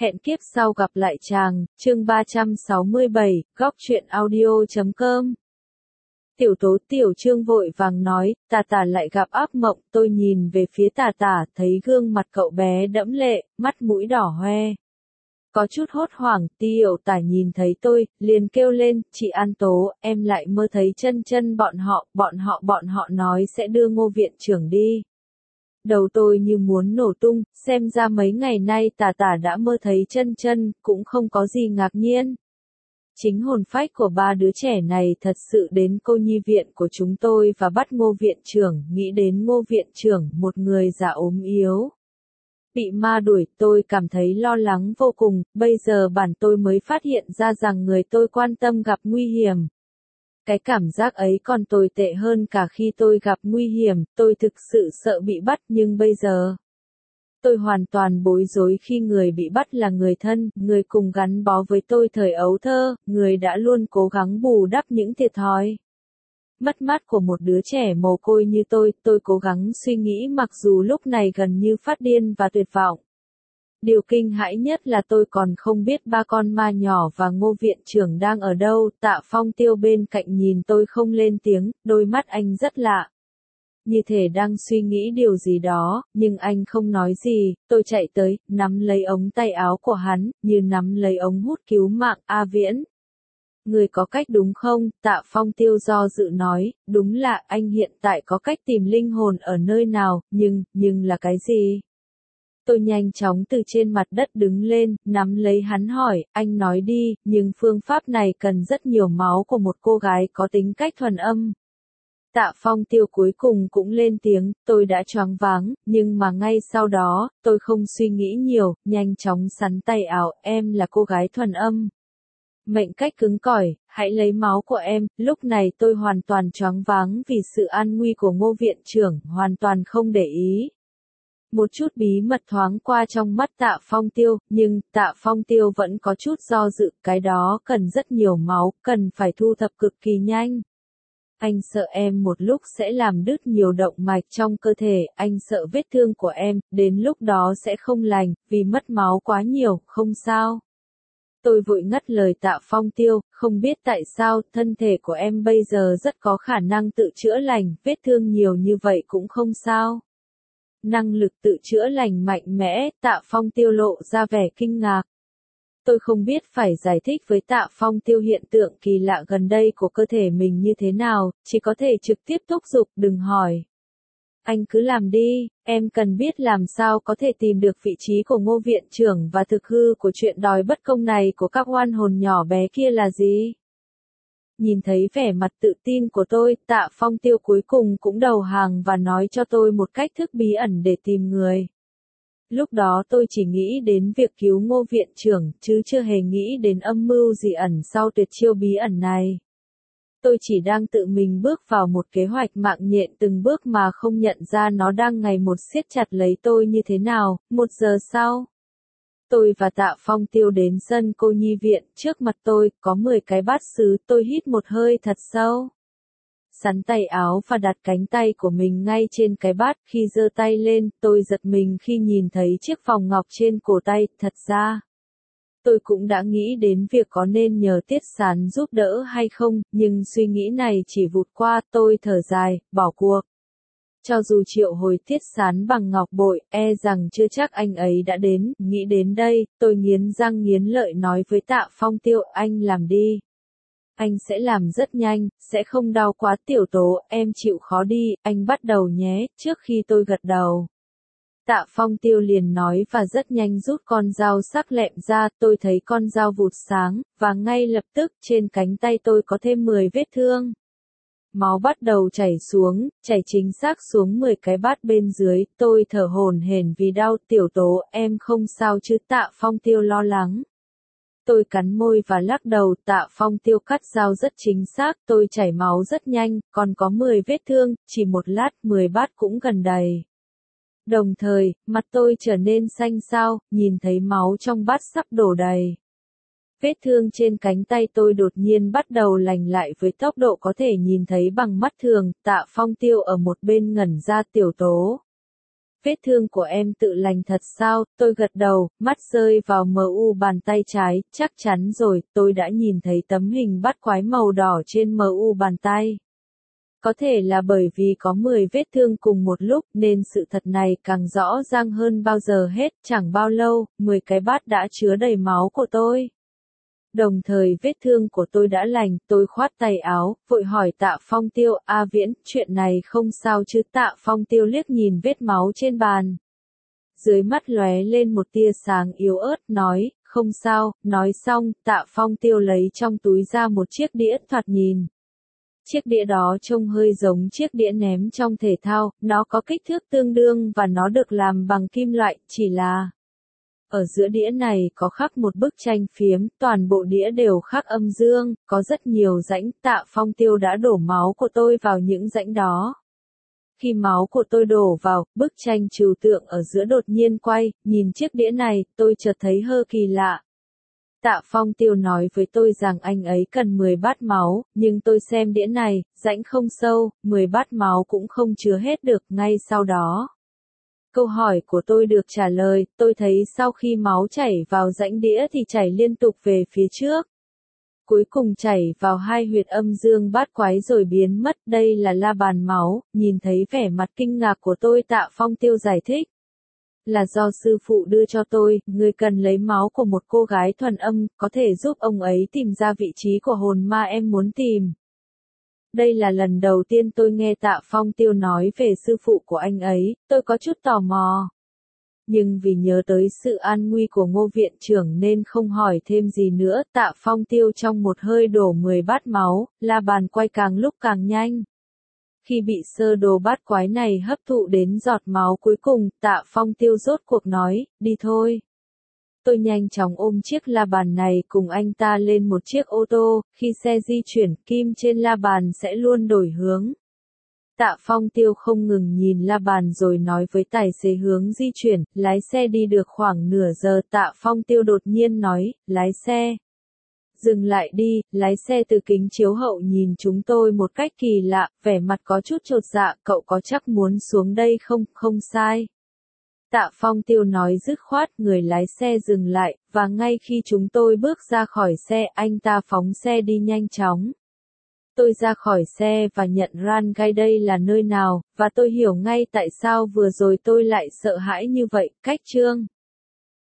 Hẹn kiếp sau gặp lại chàng, chương 367, góc truyện audio.com. Tiểu Tố Tiểu Trương vội vàng nói, Tà Tà lại gặp ác mộng. Tôi nhìn về phía Tà Tà, thấy gương mặt cậu bé đẫm lệ, mắt mũi đỏ hoe. Có chút hốt hoảng. Tiểu Tả nhìn thấy tôi, liền kêu lên, chị An Tố, em lại mơ thấy chân chân bọn họ nói sẽ đưa Ngô viện trưởng đi. Đầu tôi như muốn nổ tung, xem ra mấy ngày nay Tà Tà đã mơ thấy chân chân, cũng không có gì ngạc nhiên. Chính hồn phách của ba đứa trẻ này thật sự đến cô nhi viện của chúng tôi và bắt Ngô viện trưởng. Nghĩ đến Ngô viện trưởng, một người già ốm yếu, bị ma đuổi, tôi cảm thấy lo lắng vô cùng. Bây giờ bản tôi mới phát hiện ra rằng người tôi quan tâm gặp nguy hiểm. Cái cảm giác ấy còn tồi tệ hơn cả khi tôi gặp nguy hiểm. Tôi thực sự sợ bị bắt, nhưng bây giờ tôi hoàn toàn bối rối khi người bị bắt là người thân, người cùng gắn bó với tôi thời ấu thơ, người đã luôn cố gắng bù đắp những thiệt thòi. Mất mát của một đứa trẻ mồ côi như tôi cố gắng suy nghĩ mặc dù lúc này gần như phát điên và tuyệt vọng. Điều kinh hãi nhất là tôi còn không biết ba con ma nhỏ và Ngô viện trưởng đang ở đâu. Tạ Phong Tiêu bên cạnh nhìn tôi không lên tiếng, đôi mắt anh rất lạ. Như thể đang suy nghĩ điều gì đó, nhưng anh không nói gì. Tôi chạy tới, nắm lấy ống tay áo của hắn, như nắm lấy ống hút cứu mạng. A Viễn, người có cách đúng không? Tạ Phong Tiêu do dự nói, đúng là anh hiện tại có cách tìm linh hồn ở nơi nào, nhưng là cái gì? Tôi nhanh chóng từ trên mặt đất đứng lên, nắm lấy hắn hỏi, anh nói đi, nhưng phương pháp này cần rất nhiều máu của một cô gái có tính cách thuần âm. Tạ Phong Tiêu cuối cùng cũng lên tiếng, tôi đã choáng váng, nhưng mà ngay sau đó, tôi không suy nghĩ nhiều, nhanh chóng sắn tay áo, em là cô gái thuần âm. Mệnh cách cứng cỏi, hãy lấy máu của em. Lúc này tôi hoàn toàn choáng váng vì sự an nguy của Ngô viện trưởng, hoàn toàn không để ý. Một chút bí mật thoáng qua trong mắt Tạ Phong Tiêu, nhưng Tạ Phong Tiêu vẫn có chút do dự, cái đó cần rất nhiều máu, cần phải thu thập cực kỳ nhanh. Anh sợ em một lúc sẽ làm đứt nhiều động mạch trong cơ thể, anh sợ vết thương của em, đến lúc đó sẽ không lành, vì mất máu quá nhiều, không sao. Tôi vội ngắt lời Tạ Phong Tiêu, không biết tại sao, thân thể của em bây giờ rất có khả năng tự chữa lành, vết thương nhiều như vậy cũng không sao. Năng lực tự chữa lành mạnh mẽ. Tạ Phong Tiêu lộ ra vẻ kinh ngạc. Tôi không biết phải giải thích với Tạ Phong Tiêu hiện tượng kỳ lạ gần đây của cơ thể mình như thế nào, chỉ có thể trực tiếp thúc giục, đừng hỏi. Anh cứ làm đi, em cần biết làm sao có thể tìm được vị trí của Ngô viện trưởng và thực hư của chuyện đòi bất công này của các oan hồn nhỏ bé kia là gì. Nhìn thấy vẻ mặt tự tin của tôi, Tạ Phong Tiêu cuối cùng cũng đầu hàng và nói cho tôi một cách thức bí ẩn để tìm người. Lúc đó tôi chỉ nghĩ đến việc cứu Ngô viện trưởng, chứ chưa hề nghĩ đến âm mưu gì ẩn sau tuyệt chiêu bí ẩn này. Tôi chỉ đang tự mình bước vào một kế hoạch mạng nhện từng bước mà không nhận ra nó đang ngày một siết chặt lấy tôi như thế nào. 1 giờ sau, tôi và Tạ Phong Tiêu đến sân cô nhi viện, trước mặt tôi có 10 cái bát sứ, tôi hít một hơi thật sâu. Sắn tay áo và đặt cánh tay của mình ngay trên cái bát, khi giơ tay lên, tôi giật mình khi nhìn thấy chiếc vòng ngọc trên cổ tay, thật ra. Tôi cũng đã nghĩ đến việc có nên nhờ Tiết Sán giúp đỡ hay không, nhưng suy nghĩ này chỉ vụt qua, tôi thở dài, bỏ cuộc. Cho dù triệu hồi Tiết Sán bằng ngọc bội, e rằng chưa chắc anh ấy đã đến. Nghĩ đến đây, tôi nghiến răng nghiến lợi nói với Tạ Phong Tiêu, anh làm đi. Anh sẽ làm rất nhanh, sẽ không đau quá. Tiểu Tố, em chịu khó đi, anh bắt đầu nhé. Trước khi tôi gật đầu, Tạ Phong Tiêu liền nói và rất nhanh rút con dao sắc lẹm ra. Tôi thấy con dao vụt sáng, và ngay lập tức trên cánh tay tôi có thêm 10 vết thương. Máu bắt đầu chảy xuống, chảy chính xác xuống 10 cái bát bên dưới. Tôi thở hổn hển vì đau. Tiểu Tố, em không sao chứ? Tạ Phong Tiêu lo lắng. Tôi cắn môi và lắc đầu. Tạ Phong Tiêu cắt dao rất chính xác, tôi chảy máu rất nhanh, còn có 10 vết thương, chỉ một lát 10 bát cũng gần đầy. Đồng thời, mặt tôi trở nên xanh xao, nhìn thấy máu trong bát sắp đổ đầy. Vết thương trên cánh tay tôi đột nhiên bắt đầu lành lại với tốc độ có thể nhìn thấy bằng mắt thường. Tạ Phong Tiêu ở một bên ngẩn ra. Tiểu Tố, vết thương của em tự lành thật sao? Tôi gật đầu, mắt rơi vào MU bàn tay trái, chắc chắn rồi, tôi đã nhìn thấy tấm hình bắt quái màu đỏ trên MU bàn tay. Có thể là bởi vì có 10 vết thương cùng một lúc nên sự thật này càng rõ ràng hơn bao giờ hết, chẳng bao lâu, 10 cái bát đã chứa đầy máu của tôi. Đồng thời vết thương của tôi đã lành, tôi khoát tay áo, vội hỏi Tạ Phong Tiêu, A Viễn, chuyện này không sao chứ? Tạ Phong Tiêu liếc nhìn vết máu trên bàn. Dưới mắt lóe lên một tia sáng yếu ớt, nói, không sao, nói xong, Tạ Phong Tiêu lấy trong túi ra một chiếc đĩa thoạt nhìn. Chiếc đĩa đó trông hơi giống chiếc đĩa ném trong thể thao, nó có kích thước tương đương và nó được làm bằng kim loại, chỉ là ở giữa đĩa này có khắc một bức tranh phiếm, toàn bộ đĩa đều khắc âm dương, có rất nhiều rãnh. Tạ Phong Tiêu đã đổ máu của tôi vào những rãnh đó. Khi máu của tôi đổ vào, bức tranh trừu tượng ở giữa đột nhiên quay, nhìn chiếc đĩa này, tôi chợt thấy hơi kỳ lạ. Tạ Phong Tiêu nói với tôi rằng anh ấy cần 10 bát máu, nhưng tôi xem đĩa này, rãnh không sâu, 10 bát máu cũng không chứa hết được. Ngay sau đó, câu hỏi của tôi được trả lời, tôi thấy sau khi máu chảy vào rãnh đĩa thì chảy liên tục về phía trước. Cuối cùng chảy vào hai huyệt âm dương bát quái rồi biến mất, đây là la bàn máu. Nhìn thấy vẻ mặt kinh ngạc của tôi, Tạ Phong Tiêu giải thích. Là do sư phụ đưa cho tôi, người cần lấy máu của một cô gái thuần âm, có thể giúp ông ấy tìm ra vị trí của hồn ma em muốn tìm. Đây là lần đầu tiên tôi nghe Tạ Phong Tiêu nói về sư phụ của anh ấy, tôi có chút tò mò. Nhưng vì nhớ tới sự an nguy của Ngô viện trưởng nên không hỏi thêm gì nữa. Tạ Phong Tiêu trong một hơi đổ 10 bát máu, la bàn quay càng lúc càng nhanh. Khi bị sơ đồ bát quái này hấp thụ đến giọt máu cuối cùng, Tạ Phong Tiêu rốt cuộc nói, đi thôi. Tôi nhanh chóng ôm chiếc la bàn này cùng anh ta lên một chiếc ô tô, khi xe di chuyển, kim trên la bàn sẽ luôn đổi hướng. Tạ Phong Tiêu không ngừng nhìn la bàn rồi nói với tài xế hướng di chuyển, lái xe đi được khoảng nửa giờ. Tạ Phong Tiêu đột nhiên nói, lái xe. Dừng lại đi, lái xe từ kính chiếu hậu nhìn chúng tôi một cách kỳ lạ, vẻ mặt có chút chột dạ, cậu có chắc muốn xuống đây không? Không sai. Tạ Phong Tiêu nói dứt khoát, người lái xe dừng lại, và ngay khi chúng tôi bước ra khỏi xe, anh ta phóng xe đi nhanh chóng. Tôi ra khỏi xe và nhận ran gai đây là nơi nào, và tôi hiểu ngay tại sao vừa rồi tôi lại sợ hãi như vậy. Cách chương